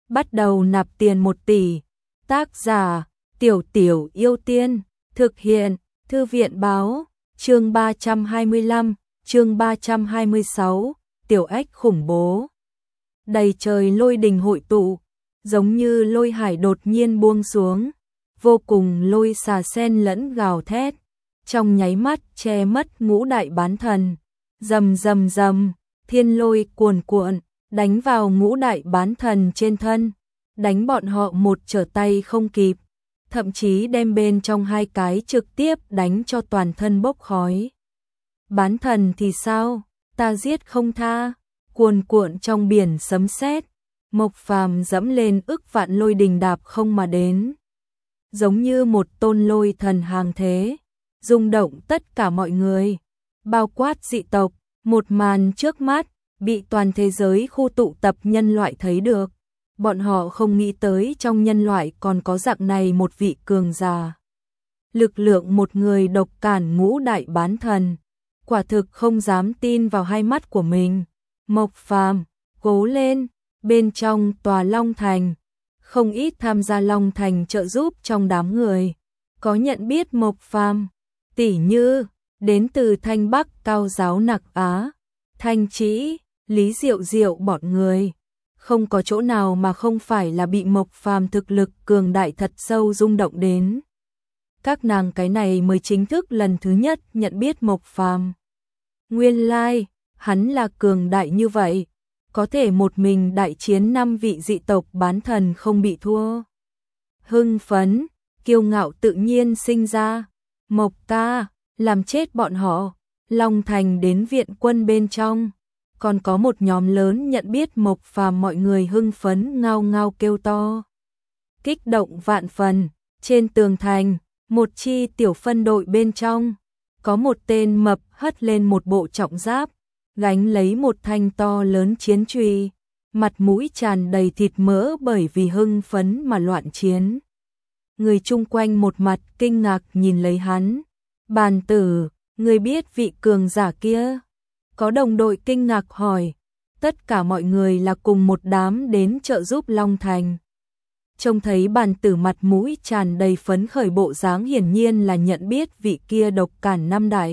bắt đầu nạp tiền 1 tỷ. Tác giả, Tiểu Tiểu Yêu Tiên, thực hiện, Thư viện báo, chương 325, chương 326, Tiểu Ách khủng bố. Đầy trời lôi đình hội tụ, giống như lôi hải đột nhiên buông xuống, vô cùng lôi xà sen lẫn gào thét, trong nháy mắt che mất ngũ đại bán thần. Rầm rầm rầm, thiên lôi cuồn cuộn, đánh vào ngũ đại bán thần trên thân, đánh bọn họ một trở tay không kịp, thậm chí đem bên trong 2 cái trực tiếp đánh cho toàn thân bốc khói. Bán thần thì sao? Ta giết không tha. Cuồn cuộn trong biển sấm sét, Mộc Phàm dẫm lên ức vạn lôi đình đạp không mà đến, giống như một tôn lôi thần hàng thế, rung động tất cả mọi người, bao quát dị tộc. Một màn trước mắt bị toàn thế giới khu tụ tập nhân loại thấy được, bọn họ không nghĩ tới trong nhân loại còn có dạng này một vị cường giả. Lực lượng một người độc cản ngũ đại bán thần, quả thực không dám tin vào hai mắt của mình. Mộc Phàm, cố lên. Bên trong tòa Long Thành, không ít tham gia Long Thành trợ giúp trong đám người, có nhận biết Mộc Phàm, tỉ như đến từ Thanh Bắc Cao giáo Nặc Á, Thanh Trĩ, Lý Diệu Diệu bọn người, không có chỗ nào mà không phải là bị Mộc Phàm thực lực cường đại thật sâu rung động đến. Các nàng cái này mới chính thức lần thứ nhất nhận biết Mộc Phàm. Nguyên lai, hắn là cường đại như vậy, có thể một mình đại chiến 5 vị dị tộc bán thần không bị thua. Hưng phấn, kiêu ngạo tự nhiên sinh ra. Mộc ca, làm chết bọn họ. Long Thành đến viện quân bên trong, còn có một nhóm lớn nhận biết Mộc Phàm, mọi người hưng phấn ngao ngao kêu to. Kích động vạn phần, trên tường thành, một chi tiểu phân đội bên trong, có một tên mập hất lên một bộ trọng giáp, gánh lấy một thanh to lớn chiến chùy, mặt mũi tràn đầy thịt mỡ bởi vì hưng phấn mà loạn chiến. Người chung quanh một mặt kinh ngạc nhìn lấy hắn. Bàn tử, người biết vị cường giả kia? Có đồng đội kinh ngạc hỏi. Tất cả mọi người là cùng một đám đến trợ giúp Long Thành. Trông thấy bàn tử mặt mũi tràn đầy phấn khởi bộ dáng, hiển nhiên là nhận biết vị kia độc cản 5 đại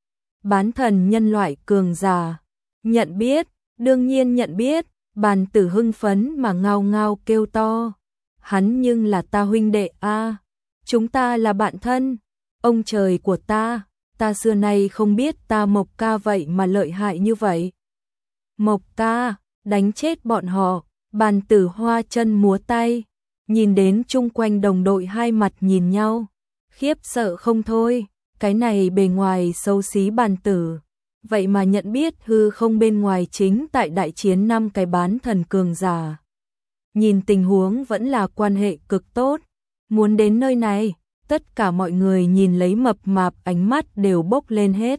bán thần nhân loại cường giả. Nhận biết, đương nhiên nhận biết. Bàn tử hưng phấn mà ngao ngao kêu to. Hắn nhưng là ta huynh đệ a, chúng ta là bạn thân. Ông trời của ta xưa nay không biết ta Mộc ca vậy mà lợi hại như vậy. Mộc ca, đánh chết bọn họ. Bàn tử hoa chân múa tay, nhìn đến chung quanh đồng đội hai mặt nhìn nhau, khiếp sợ không thôi. Cái này bề ngoài xấu xí bàn tử, vậy mà nhận biết hư không bên ngoài chính tại đại chiến 5 cái bán thần cường giả. Nhìn tình huống vẫn là quan hệ cực tốt. Muốn đến nơi này, tất cả mọi người nhìn lấy mập mạp ánh mắt đều bốc lên hết.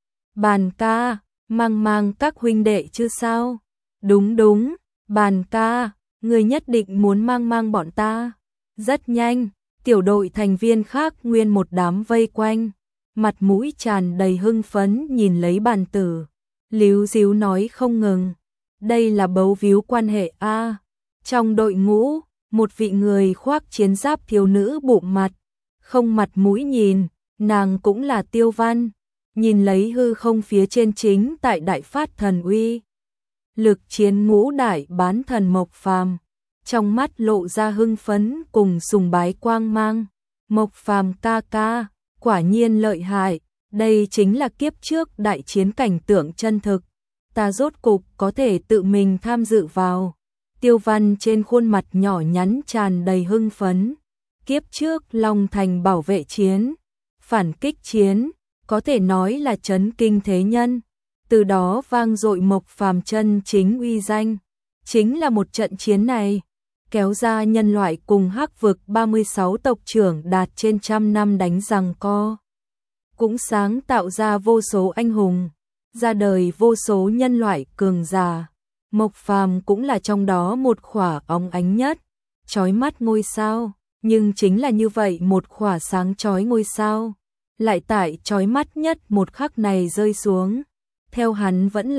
Bàn ca, mang các huynh đệ chứ sao? Đúng đúng, bàn ca, người nhất định muốn mang bọn ta. Rất nhanh, tiểu đội thành viên khác nguyên một đám vây quanh, mặt mũi tràn đầy hưng phấn nhìn lấy bàn tử, líu díu nói không ngừng. Đây là bấu víu quan hệ a. Trong đội ngũ, một vị người khoác chiến giáp thiếu nữ bụng mặt, không mặt mũi nhìn, nàng cũng là Tiêu Văn, nhìn lấy hư không phía trên chính tại đại phát thần uy. Lực chiến ngũ đại bán thần Mộc Phàm, trong mắt lộ ra hưng phấn cùng sùng bái quang mang. Mộc Phàm ca ca, quả nhiên lợi hại, đây chính là kiếp trước đại chiến cảnh tượng chân thực, ta rốt cục có thể tự mình tham dự vào. Tiêu Văn trên khuôn mặt nhỏ nhắn tràn đầy hưng phấn. Kiếp trước Long Thành bảo vệ chiến, phản kích chiến, có thể nói là chấn kinh thế nhân. Từ đó vang dội Mộc Phàm chân chính uy danh. Chính là một trận chiến này, kéo ra nhân loại cùng Hắc vực 36 tộc trưởng đạt trên 100 năm đánh giằng co. Cũng sáng tạo ra vô số anh hùng, ra đời vô số nhân loại cường giả. Mộc Phàm cũng là trong đó một khỏa óng ánh nhất, chói mắt ngôi sao, nhưng chính là như vậy một khỏa sáng chói ngôi sao, lại tại chói mắt nhất một khắc này rơi xuống, theo hắn vẫn lạc,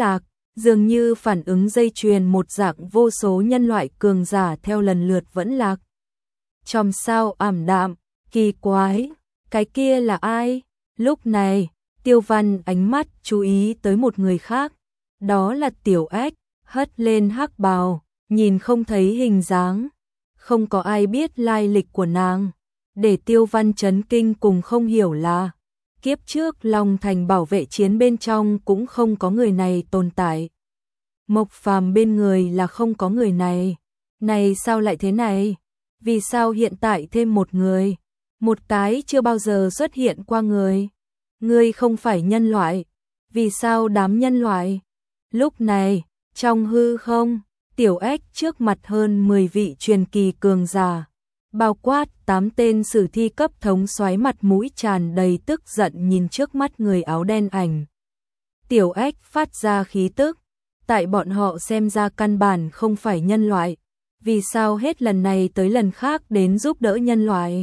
Dường như phản ứng dây chuyền một dạng, vô số nhân loại cường giả theo lần lượt vẫn lạc. Chòm sao ảm đạm, kỳ quái, cái kia là ai? Lúc này, Tiêu Văn ánh mắt chú ý tới một người khác, đó là Tiểu Ếch, hất lên hắc bào, nhìn không thấy hình dáng, không có ai biết lai lịch của nàng. Để Tiêu Văn chấn kinh cùng không hiểu là, kiếp trước Long Thành bảo vệ chiến bên trong cũng không có người này tồn tại. Mộc Phàm bên người là không có người này. Này sao lại thế này? Vì sao hiện tại thêm một người? Một cái chưa bao giờ xuất hiện qua người. Ngươi không phải nhân loại. Vì sao đám nhân loại? Lúc này, trong hư không, Tiểu Ếch trước mặt hơn 10 vị truyền kỳ cường giả, bao quát 8 tên sử thi cấp thống soái, mặt mũi tràn đầy tức giận nhìn trước mắt người áo đen ảnh. Tiểu Ếch phát ra khí tức, tại bọn họ xem ra căn bản không phải nhân loại, vì sao hết lần này tới lần khác đến giúp đỡ nhân loại?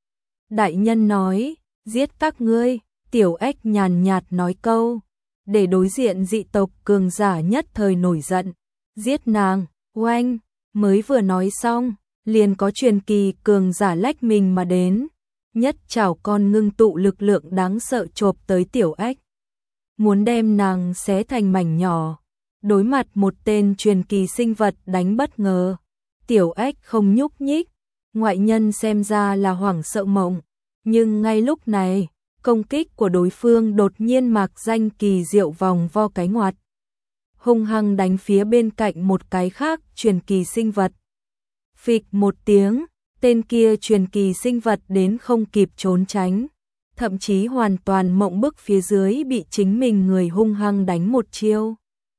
Đại nhân nói, giết các ngươi. Tiểu Ếch nhàn nhạt nói câu, để đối diện dị tộc cường giả nhất thời nổi giận, giết nàng. Oanh, mới vừa nói xong, liền có truyền kỳ cường giả lách mình mà đến, nhất chảo con ngưng tụ lực lượng đáng sợ chộp tới Tiểu Ếch, muốn đem nàng xé thành mảnh nhỏ. Đối mặt một tên truyền kỳ sinh vật đánh bất ngờ, Tiểu Ếch không nhúc nhích, ngoại nhân xem ra là hoảng sợ mộng, nhưng ngay lúc này, công kích của đối phương đột nhiên mạc danh kỳ diệu vòng vo cái ngoặt, hung hăng đánh phía bên cạnh một cái khác truyền kỳ sinh vật. Phịch một tiếng, tên kia truyền kỳ sinh vật đến không kịp trốn tránh, thậm chí hoàn toàn mộng bức phía dưới bị chính mình người hung hăng đánh một chiêu.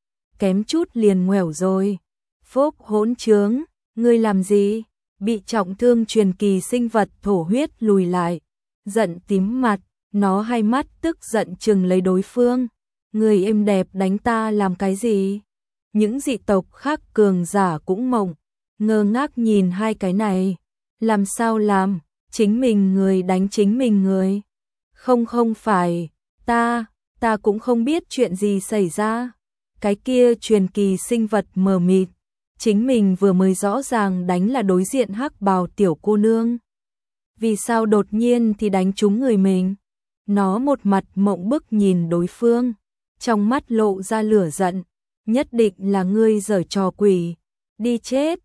Kém chút liền ngoẻo rồi. Phốc, hỗn trướng, ngươi làm gì? Bị trọng thương truyền kỳ sinh vật thổ huyết lùi lại, giận tím mặt, nó hai mắt tức giận chừng lấy đối phương. Người êm đẹp đánh ta làm cái gì? Những dị tộc khác cường giả cũng mộng, ngơ ngác nhìn hai cái này. Làm sao làm? Chính mình người đánh chính mình người. Không phải, ta cũng không biết chuyện gì xảy ra. Cái kia truyền kỳ sinh vật mờ mịt, chính mình vừa mới rõ ràng đánh là đối diện hắc bào tiểu cô nương. Vì sao đột nhiên thì đánh trúng người mình? Nó một mặt mộng bức nhìn đối phương, trong mắt lộ ra lửa giận, nhất định là ngươi giở trò quỷ, đi chết.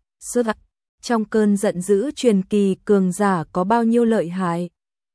Trong cơn giận dữ, truyền kỳ cường giả có bao nhiêu lợi hại,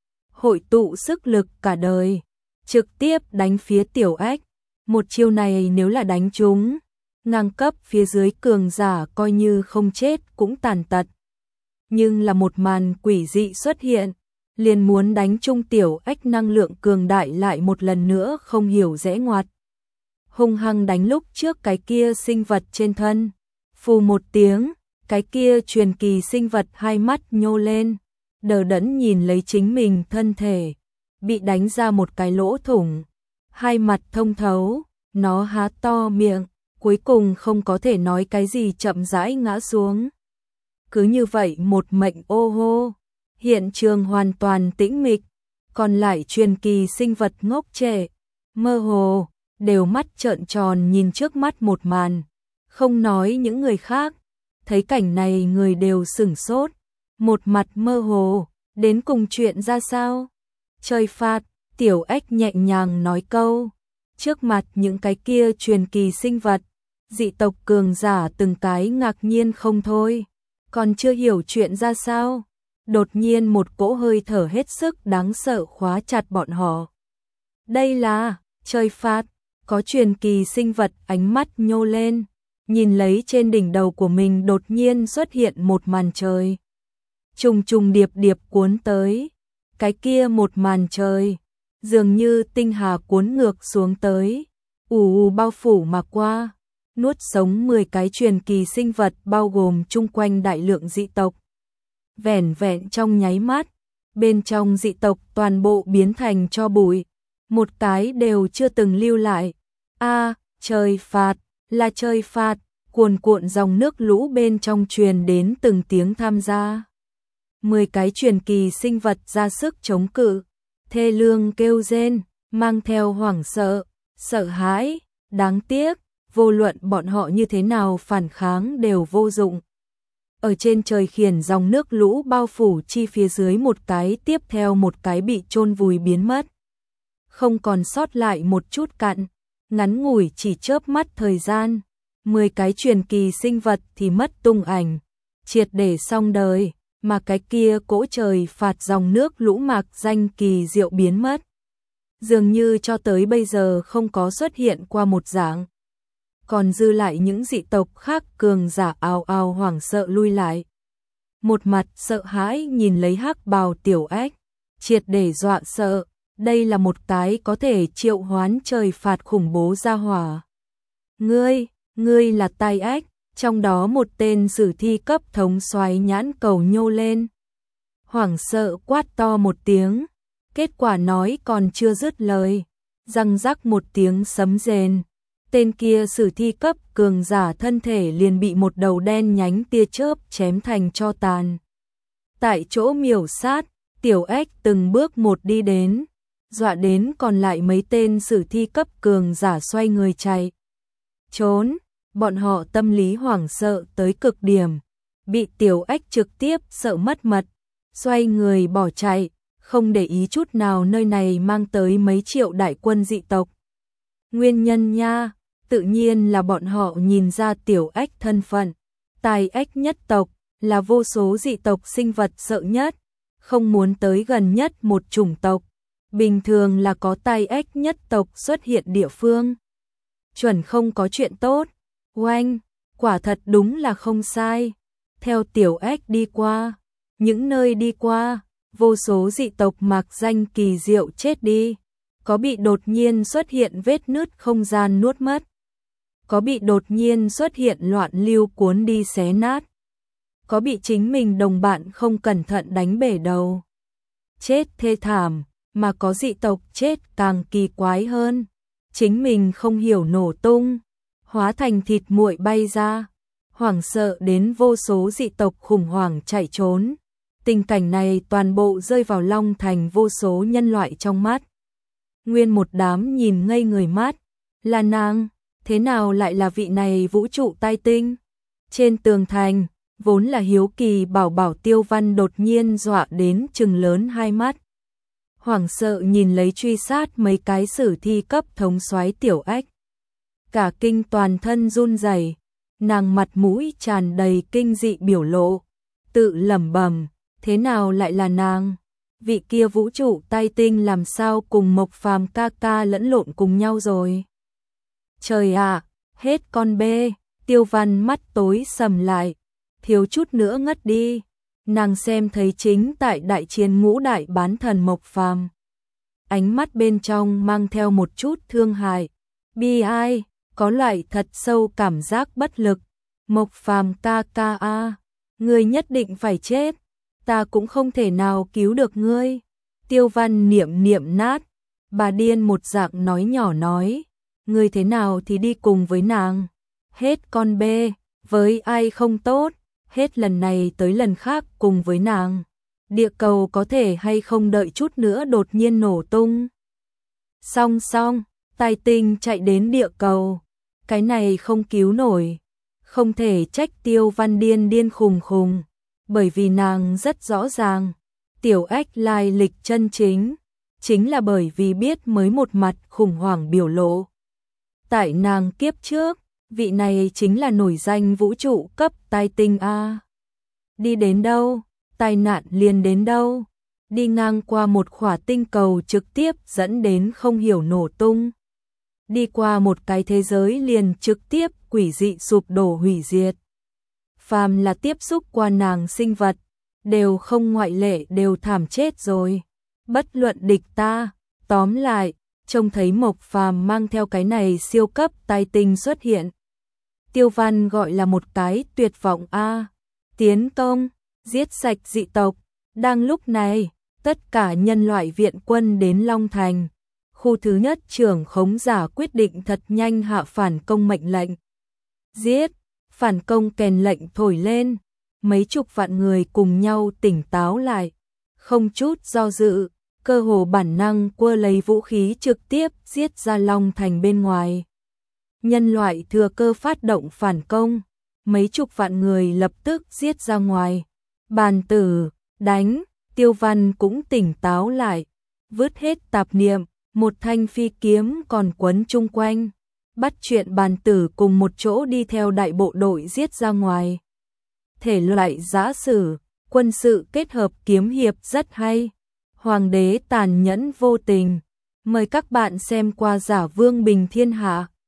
hội tụ sức lực cả đời, trực tiếp đánh phía Tiểu Ếch. Một chiêu này nếu là đánh trúng, ngang cấp phía dưới cường giả coi như không chết cũng tàn tật. Nhưng là một màn quỷ dị xuất hiện, liền muốn đánh trúng Tiểu Ếch năng lượng cường đại lại một lần nữa không hiểu rẽ ngoặt. Hung hăng đánh lúc trước cái kia sinh vật trên thân. Phù một tiếng, cái kia truyền kỳ sinh vật hai mắt nhô lên, đờ đẫn nhìn lấy chính mình thân thể, bị đánh ra một cái lỗ thủng, hai mặt thông thấu, nó há to miệng, cuối cùng không có thể nói cái gì, chậm rãi ngã xuống. Cứ như vậy một mệnh ô hô, hiện trường hoàn toàn tĩnh mịch, còn lại truyền kỳ sinh vật ngốc trệ, mơ hồ, đều mắt trợn tròn nhìn trước mắt một màn, không nói những người khác, thấy cảnh này người đều sửng sốt, một mặt mơ hồ, đến cùng chuyện ra sao? Trời phạt, Tiểu Ếch nhẹ nhàng nói câu, trước mặt những cái kia truyền kỳ sinh vật, dị tộc cường giả từng cái ngạc nhiên không thôi, còn chưa hiểu chuyện ra sao, đột nhiên một cỗ hơi thở hết sức đáng sợ khóa chặt bọn họ. Đây là, trời phạt, có truyền kỳ sinh vật ánh mắt nhô lên, nhìn lấy trên đỉnh đầu của mình đột nhiên xuất hiện một màn trời. Trùng trùng điệp điệp cuốn tới, cái kia một màn trời, dường như tinh hà cuốn ngược xuống tới, bao phủ mà qua, nuốt sống 10 cái truyền kỳ sinh vật bao gồm chung quanh đại lượng dị tộc. Vẻn vẹn trong nháy mắt, bên trong dị tộc toàn bộ biến thành tro bụi, một cái đều chưa từng lưu lại. Trời phạt, là trời phạt, cuồn cuộn dòng nước lũ bên trong truyền đến từng tiếng tham gia. 10 cái truyền kỳ sinh vật ra sức chống cự, thê lương kêu rên, mang theo hoảng sợ, sợ hãi, đáng tiếc, vô luận bọn họ như thế nào phản kháng đều vô dụng. Ở trên trời khiển dòng nước lũ bao phủ chi phía dưới một cái tiếp theo một cái bị chôn vùi biến mất. Không còn sót lại một chút cặn, ngắn ngủi chỉ chớp mắt thời gian, 10 cái truyền kỳ sinh vật thì mất tung ảnh, triệt để xong đời, mà cái kia cỗ trời phạt dòng nước lũ mạc danh kỳ diệu biến mất. Dường như cho tới bây giờ không có xuất hiện qua một dạng. Còn dư lại những dị tộc khác cường giả ào ào hoảng sợ lui lại. Một mặt sợ hãi nhìn lấy hắc bào tiểu ếch, triệt để dọa sợ, đây là một cái có thể triệu hoán trời phạt khủng bố ra hỏa. Ngươi là tai ếch, trong đó một tên sử thi cấp thống soái nhãn cầu nhô lên. Hoảng sợ quát to một tiếng, kết quả nói còn chưa dứt lời, răng rắc một tiếng sấm rền. Tên kia sử thi cấp cường giả thân thể liền bị một đầu đen nhánh tia chớp chém thành tro tàn. Tại chỗ miểu sát, tiểu ếch từng bước một đi đến, dọa đến còn lại mấy tên sử thi cấp cường giả xoay người chạy. Trốn, bọn họ tâm lý hoảng sợ tới cực điểm, bị tiểu ếch trực tiếp sợ mất mật, xoay người bỏ chạy, không để ý chút nào nơi này mang tới mấy triệu đại quân dị tộc. Nguyên nhân nha, tự nhiên là bọn họ nhìn ra tiểu ếch thân phận, tai ếch nhất tộc, là vô số dị tộc sinh vật sợ nhất, không muốn tới gần nhất một chủng tộc, bình thường là có tai ếch nhất tộc xuất hiện địa phương. Chuẩn không có chuyện tốt, oanh, quả thật đúng là không sai, theo tiểu ếch đi qua, những nơi đi qua, vô số dị tộc mạc danh kỳ diệu chết đi, có bị đột nhiên xuất hiện vết nứt không gian nuốt mất, có bị đột nhiên xuất hiện loạn lưu cuốn đi xé nát, có bị chính mình đồng bạn không cẩn thận đánh bể đầu. Chết thê thảm, mà có dị tộc chết càng kỳ quái hơn, chính mình không hiểu nổ tung, hóa thành thịt muội bay ra, hoảng sợ đến vô số dị tộc khủng hoảng chạy trốn. Tình cảnh này toàn bộ rơi vào Long Thành vô số nhân loại trong mắt. Nguyên một đám nhìn ngây người mắt, là nàng, thế nào lại là vị này vũ trụ tai tinh? Trên tường thành, vốn là hiếu kỳ bảo bảo Tiêu Văn đột nhiên dọa đến trừng lớn hai mắt. Hoảng sợ nhìn lấy truy sát mấy cái sử thi cấp thống soái tiểu ếch. Cả kinh toàn thân run rẩy, nàng mặt mũi tràn đầy kinh dị biểu lộ, tự lẩm bẩm, thế nào lại là nàng? Vị kia vũ trụ tai tinh làm sao cùng Mộc Phàm ca ca lẫn lộn cùng nhau rồi? Trời ạ, hết con bê, Tiêu Văn mắt tối sầm lại, thiếu chút nữa ngất đi. Nàng xem thấy chính tại đại chiến ngũ đại bán thần Mộc Phàm, ánh mắt bên trong mang theo một chút thương hại, bi ai, có loại thật sâu cảm giác bất lực. Mộc Phàm ca ca a, ngươi nhất định phải chết, ta cũng không thể nào cứu được ngươi. Tiêu Văn niệm niệm nát, bà điên một dạng nói nhỏ nói, ngươi thế nào thì đi cùng với nàng, hết con bê, với ai không tốt, hết lần này tới lần khác cùng với nàng. Địa cầu có thể hay không đợi chút nữa đột nhiên nổ tung. Song, tai tinh chạy đến địa cầu, cái này không cứu nổi, không thể trách Tiêu Văn điên khùng, bởi vì nàng rất rõ ràng, tiểu ếch lai lịch chân chính là bởi vì biết mới một mặt khủng hoảng biểu lộ. Tại nàng kiếp trước, vị này chính là nổi danh vũ trụ cấp tai tinh a. Đi đến đâu, tai nạn liền đến đâu, đi ngang qua một khỏa tinh cầu trực tiếp dẫn đến không hiểu nổ tung. Đi qua một cái thế giới liền trực tiếp quỷ dị sụp đổ hủy diệt. Phàm là tiếp xúc qua nàng sinh vật, đều không ngoại lệ đều thảm chết rồi. Bất luận địch ta, tóm lại, trông thấy Mộc Phàm mang theo cái này siêu cấp tai tinh xuất hiện. Tiêu Văn gọi là một cái tuyệt vọng a, tiến công, giết sạch dị tộc. Đang lúc này, tất cả nhân loại viện quân đến Long Thành. Khu thứ nhất trưởng khống giả quyết định thật nhanh hạ phản công mệnh lệnh. Giết, phản công kèn lệnh thổi lên, mấy chục vạn người cùng nhau tỉnh táo lại, không chút do dự, cơ hồ bản năng quơ lấy vũ khí trực tiếp giết ra Long Thành bên ngoài. Nhân loại thừa cơ phát động phản công, mấy chục vạn người lập tức giết ra ngoài. Bàn tử, đánh, Tiêu Văn cũng tỉnh táo lại, vứt hết tạp niệm, một thanh phi kiếm còn quấn chung quanh, bắt chuyện bàn tử cùng một chỗ đi theo đại bộ đội giết ra ngoài. Thể loại giã sử, quân sự kết hợp kiếm hiệp rất hay. Hoàng đế tàn nhẫn vô tình. Mời các bạn xem qua Giả Vương Bình Thiên Hạ.